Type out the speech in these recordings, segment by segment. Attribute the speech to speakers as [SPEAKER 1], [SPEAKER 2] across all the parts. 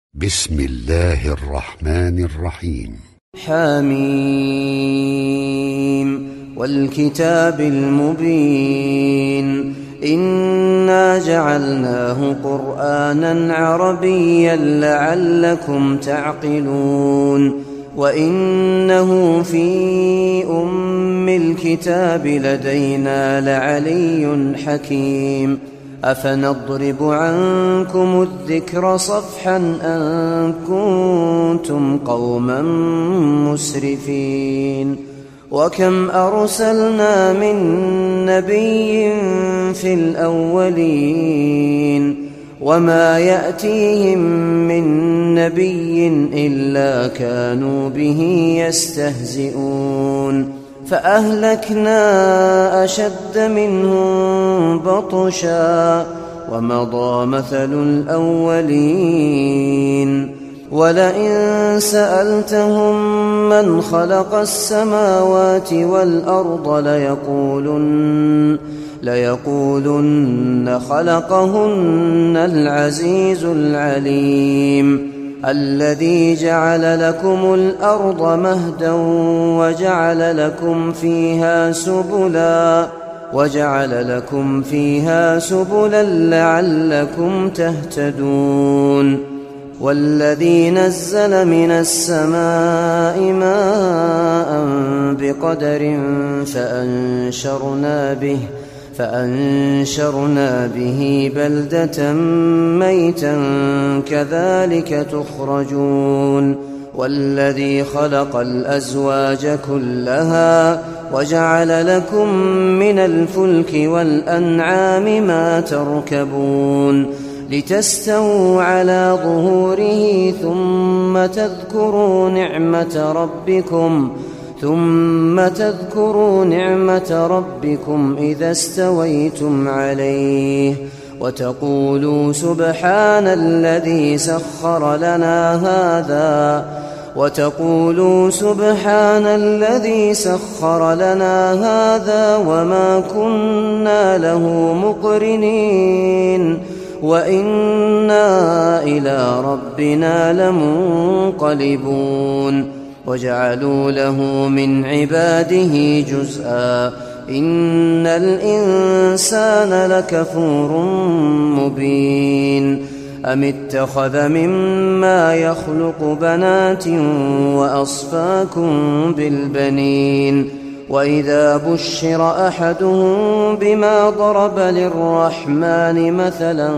[SPEAKER 1] بسم الله الرحمن الرحيم.
[SPEAKER 2] حميم والكتاب المبين إنا جعلناه قرآنا عربيا لعلكم تعقلون وإنه في أم الكتاب لدينا لعلي حكيم أفنضرب عنكم الذكر صفحا أن كنتم قوما مسرفين وكم أرسلنا من نبي في الأولين وما يأتيهم من نبي إلا كانوا به يستهزئون فأهلكنا أشد منهم بطشا ومضى مثل الأولين ولئن سألتهم من خلق السماوات والأرض ليقولن خلقهن العزيز العليم الذي جعل لكم الأرض مهدا وجعل لكم فيها سبلا لعلكم تهتدون والذي نزل من السماء ماء بقدر فأنشرنا به بلدة ميتا كذلك تخرجون والذي خلق الأزواج كلها وجعل لكم من الفلك والأنعام ما تركبون لتستووا على ظهوره ثم تذكروا نعمة ربكم إذا استويتم عليه وتقولوا سبحان الذي سخر لنا هذا وما كنا له مقرنين وإنا إلى ربنا لمنقلبون وجعلوا له من عباده جزءا إن الإنسان لكفور مبين أم اتخذ مما يخلق بنات وأصفاكم بالبنين وإذا بشر أحدهم بما ضرب للرحمن مثلا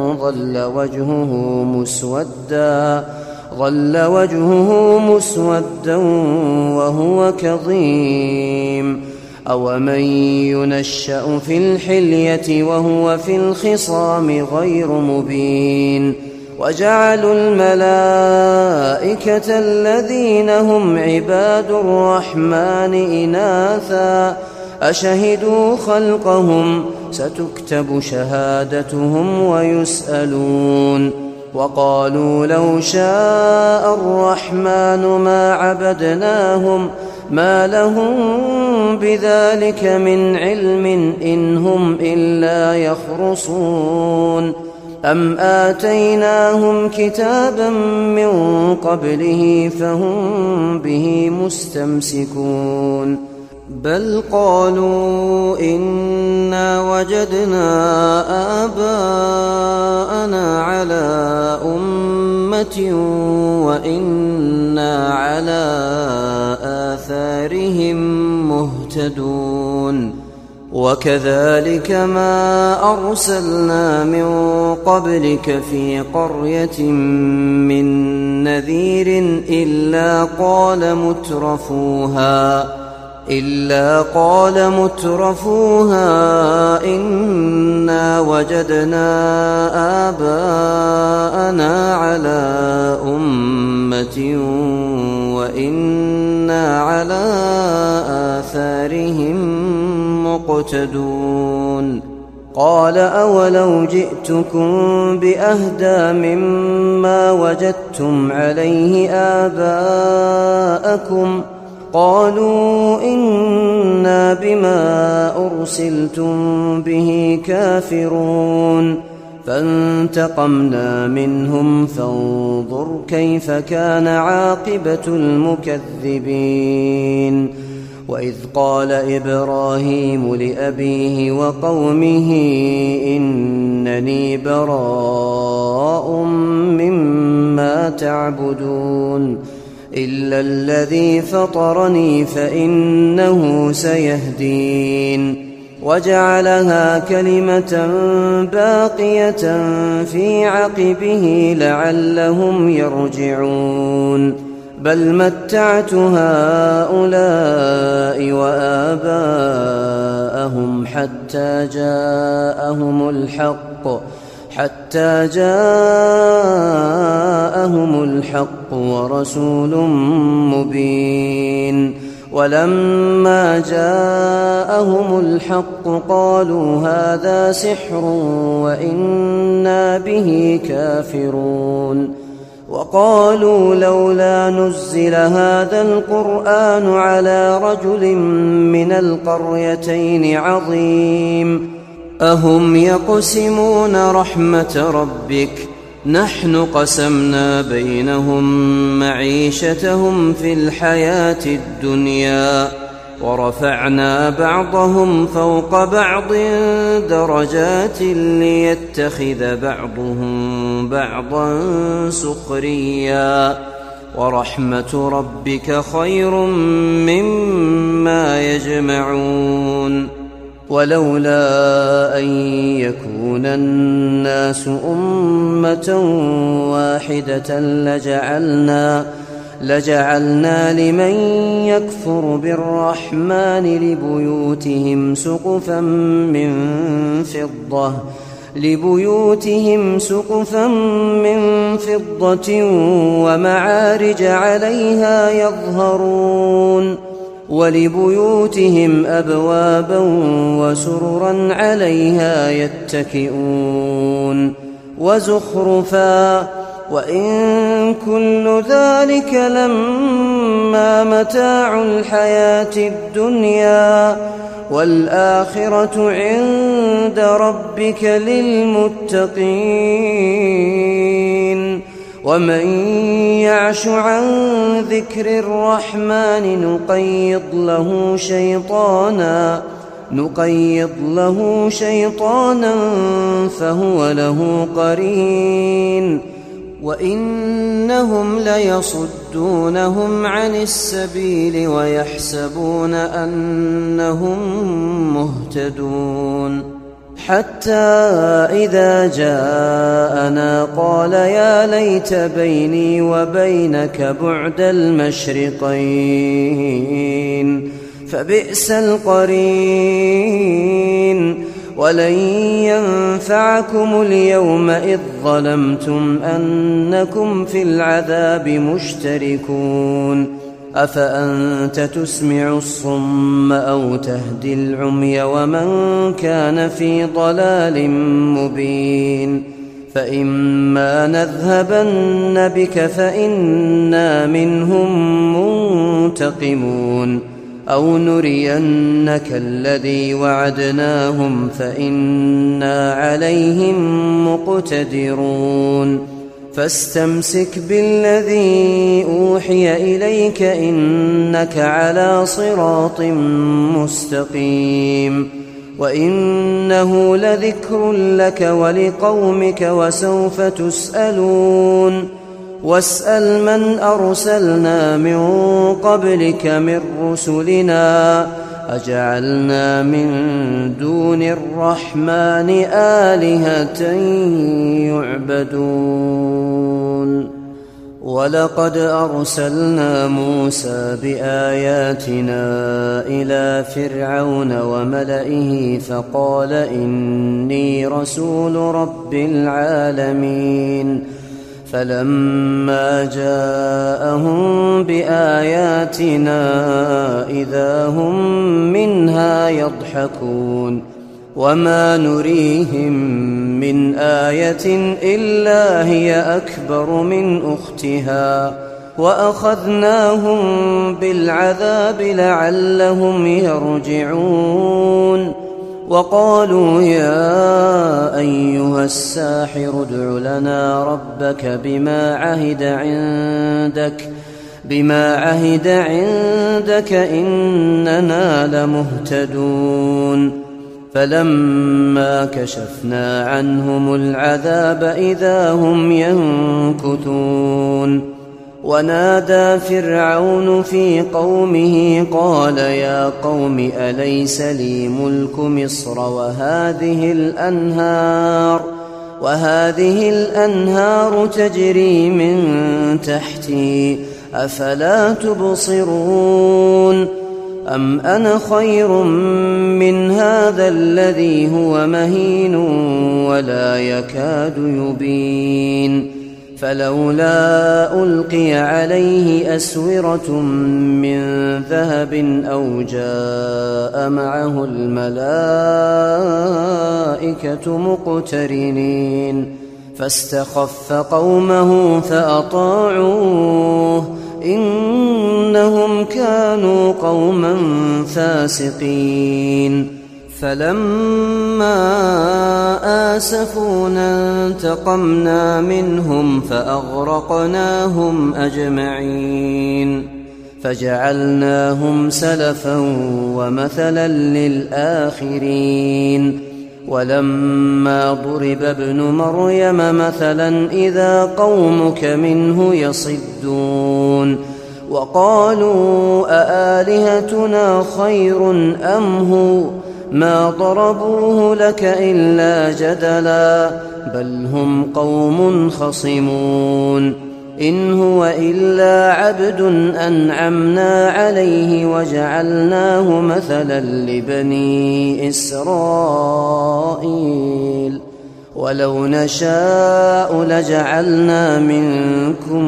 [SPEAKER 2] ظل وجهه مسودا وهو كظيم أومن ينشأ في الحلية وهو في الخصام غير مبين وجعلوا الملائكة الذين هم عباد الرحمن إناثا أشهدوا خلقهم ستكتب شهادتهم ويسألون وقالوا لو شاء الرحمن ما عبدناهم ما لهم بذلك من علم إن هم إلا يخرصون أم آتيناهم كتابا من قبله فهم به مستمسكون بل قالوا إنا وجدنا آباءنا على أمة وإنا على آثارهم مهتدون وكذلك ما أرسلنا من قبلك في قرية من نذير إلا قال مترفوها إنا وجدنا آباءنا على أمة وإنا على آثارهم مقتدون قال أولو جئتكم بأهدى مما وجدتم عليه آباءكم قالوا إنا بما أرسلتم به كافرون فانتقمنا منهم فانظر كيف كان عاقبة المكذبين. وإذ قال إبراهيم لأبيه وقومه إنني براء مما تعبدون إلا الذي فطرني فإنه سيهدين. وجعلها كلمة باقية في عقبه لعلهم يرجعون. بل متعت هؤلاء وآباءهم حتى جاءهم الحق ورسول مبين. ولما جاءهم الحق قالوا هذا سحر وإنا به كافرون. وقالوا لولا نزل هذا القرآن على رجل من القريتين عظيم أهم يقسمون رحمة ربك نحن قسمنا بينهم معيشتهم في الحياة الدنيا ورفعنا بعضهم فوق بعض درجات ليتخذ بعضهم بعضا سخريا ورحمة ربك خير مما يجمعون. ولولا أن يكون الناس أمة واحدة لجعلنا لمن يكفر بالرحمن لبيوتهم سقفا من فضة ومعارج عليها يظهرون ولبيوتهم أبوابا وسررا عليها يتكئون وزخرفا وإن كل ذلك لما متاع الحياة الدنيا والآخرة عند ربك للمتقين. ومن يعش عن ذكر الرحمن نقيض له شيطانا فهو له قرين وإنهم ليصدونهم عن السبيل ويحسبون أنهم مهتدون. حتى إذا جاءنا قال يا ليت بيني وبينك بعد المشرقين فبئس القرين. ولن ينفعكم اليوم إذ ظلمتم أنكم في العذاب مشتركون. أفأنت تسمع الصم أو تهدي العمي ومن كان في ضلال مبين. فإما نذهبن بك فإنا منهم منتقمون أو نرينك الذي وعدناهم فإنا عليهم مقتدرون. فاستمسك بالذي أوحي إليك إنك على صراط مستقيم. وإنه لذكر لك ولقومك وسوف تسألون. واسأل من أرسلنا من قبلك من رسلنا أجعلنا من دون الرحمن آلهة يعبدون. ولقد أرسلنا موسى بآياتنا إلى فرعون وملئه فقال إني رسول رب العالمين. فلما جاءهم بآياتنا إذا هم منها يضحكون. وما نريهم من آية إلا هي أكبر من أختها وأخذناهم بالعذاب لعلهم يرجعون. وقالوا يا أيها الساحر ادع لنا ربك بما عهد عندك إننا لمهتدون. فلما كشفنا عنهم العذاب إذا هم ينكثون. ونادى فرعون في قومه قال يا قوم أليس لي ملك مصر وهذه الأنهار تجري من تحتي أفلا تبصرون أم أنا خير من هذا الذي هو مهين ولا يكاد يبين فلولا ألقي عليه أسورة من ذهب أو جاء معه الملائكة مقترنين فاستخف قومه فأطاعوه إنهم كانوا قوما فاسقين. فلما آسفونا انتقمنا منهم فأغرقناهم أجمعين فجعلناهم سلفا ومثلا للآخرين. ولما ضرب ابن مريم مثلا إذا قومك منه يصدون وقالوا أآلهتنا خير أم هو ما ضربوه لك إلا جدلا بل هم قوم خصمون. إن هو إلا عبد أنعمنا عليه وجعلناه مثلا لبني إسرائيل ولو نشاء لجعلنا منكم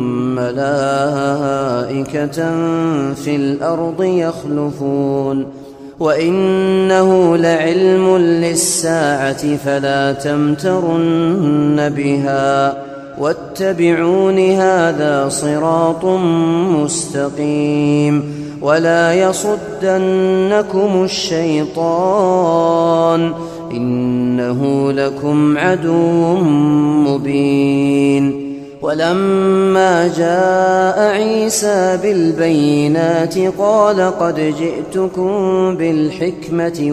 [SPEAKER 2] ملائكة في الأرض يخلفون وإنه لعلم للساعة فلا تمترن بها واتبعون هذا صراط مستقيم. ولا يصدنكم الشيطان إنه لكم عدو مبين. ولما جاء عيسى بالبينات قال قد جئتكم بالحكمة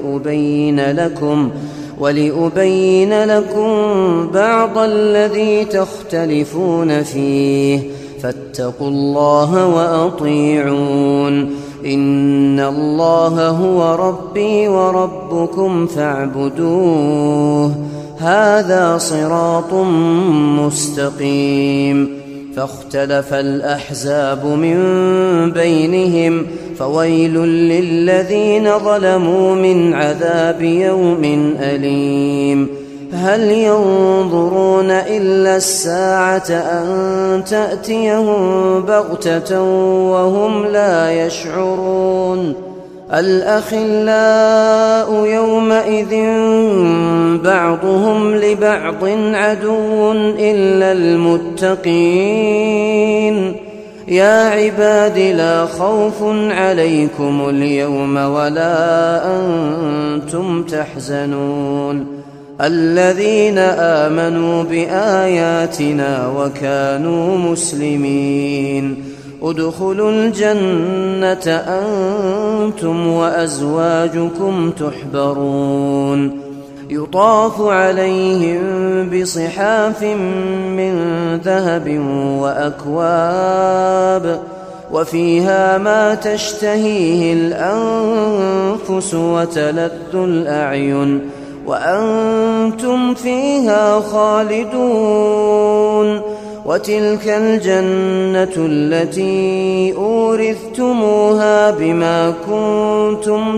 [SPEAKER 2] ولأبين لكم بعض الذي تختلفون فيه فاتقوا الله وأطيعون إن الله هو ربي وربكم فاعبدوه هذا صراط مستقيم. فاختلف الأحزاب من بينهم فويل للذين ظلموا من عذاب يوم أليم. هل ينظرون إلا الساعة أن تأتيهم بغتة وهم لا يشعرون. الأخلاء يومئذ بعضهم لبعض عدو إلا المتقين. يا عباد لا خوف عليكم اليوم ولا أنتم تحزنون الذين آمنوا بآياتنا وكانوا مسلمين ادخلوا الجنة أنتم وأزواجكم تحبرون يطاف عليهم بصحاف من ذهب وأكواب وفيها ما تشتهيه الأنفس وتلذ الأعين وأنتم فيها خالدون وتلك الجنة التي أورثتموها بما كنتم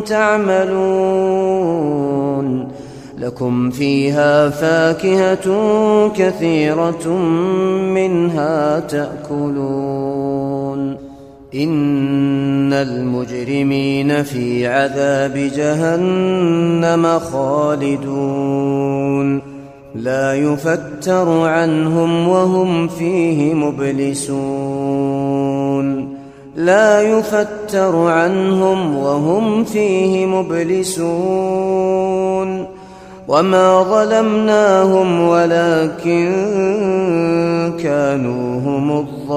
[SPEAKER 2] تعملون لكم فيها فاكهة كثيرة منها تأكلون إن المجرمين في عذاب جهنم خالدون لا يفتر عنهم وهم فيه مبلسون لا يفتر عنهم وهم فيه مبلسون وما ظلمناهم ولكن كانوا هم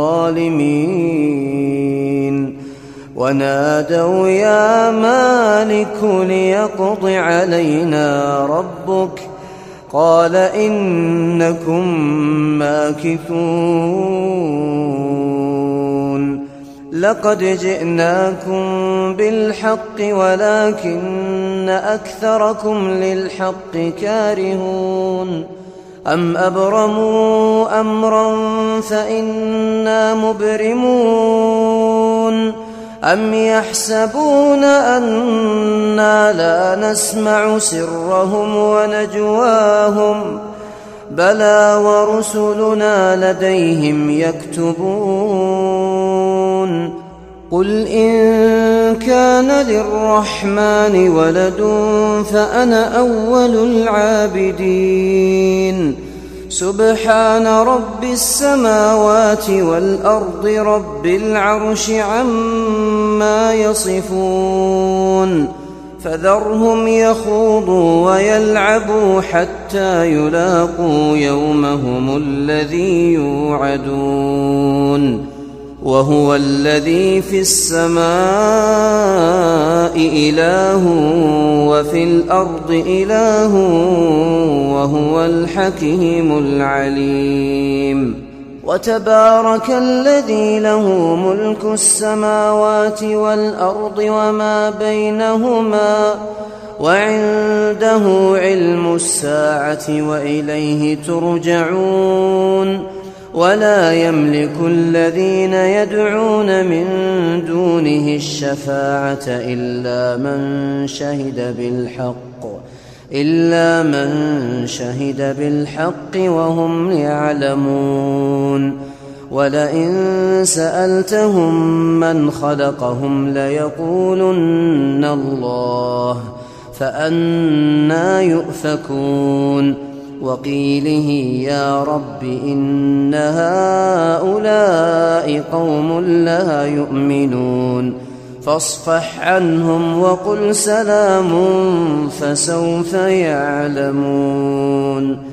[SPEAKER 2] الظالمين ونادوا يا مالك ليقض علينا ربك قال إنكم ماكثون لقد جئناكم بالحق ولكن أكثركم للحق كارهون أم أبرموا أمرا فإنا مبرمون أم يحسبون أنا لا نسمع سرهم ونجواهم بلى ورسلنا لديهم يكتبون قل إن كان للرحمن ولد فأنا أول العابدين سبحان رب السماوات والأرض رب العرش عما يصفون فذرهم يخوضوا ويلعبوا حتى يلاقوا يومهم الذي يوعدون وهو الذي في السماء إله وفي الأرض إله وهو الحكيم العليم وتبارك الذي له ملك السماوات والأرض وما بينهما وعنده علم الساعة وإليه ترجعون ولا يملك الذين يدعون من دونه الشفاعة إلا من شهد بالحق وهم يعلمون ولئن سألتهم من خلقهم ليقولن الله فأنى يؤفكون وقيله يا رب إن هؤلاء قوم لا يؤمنون فاصفح عنهم وقل سلام فسوف يعلمون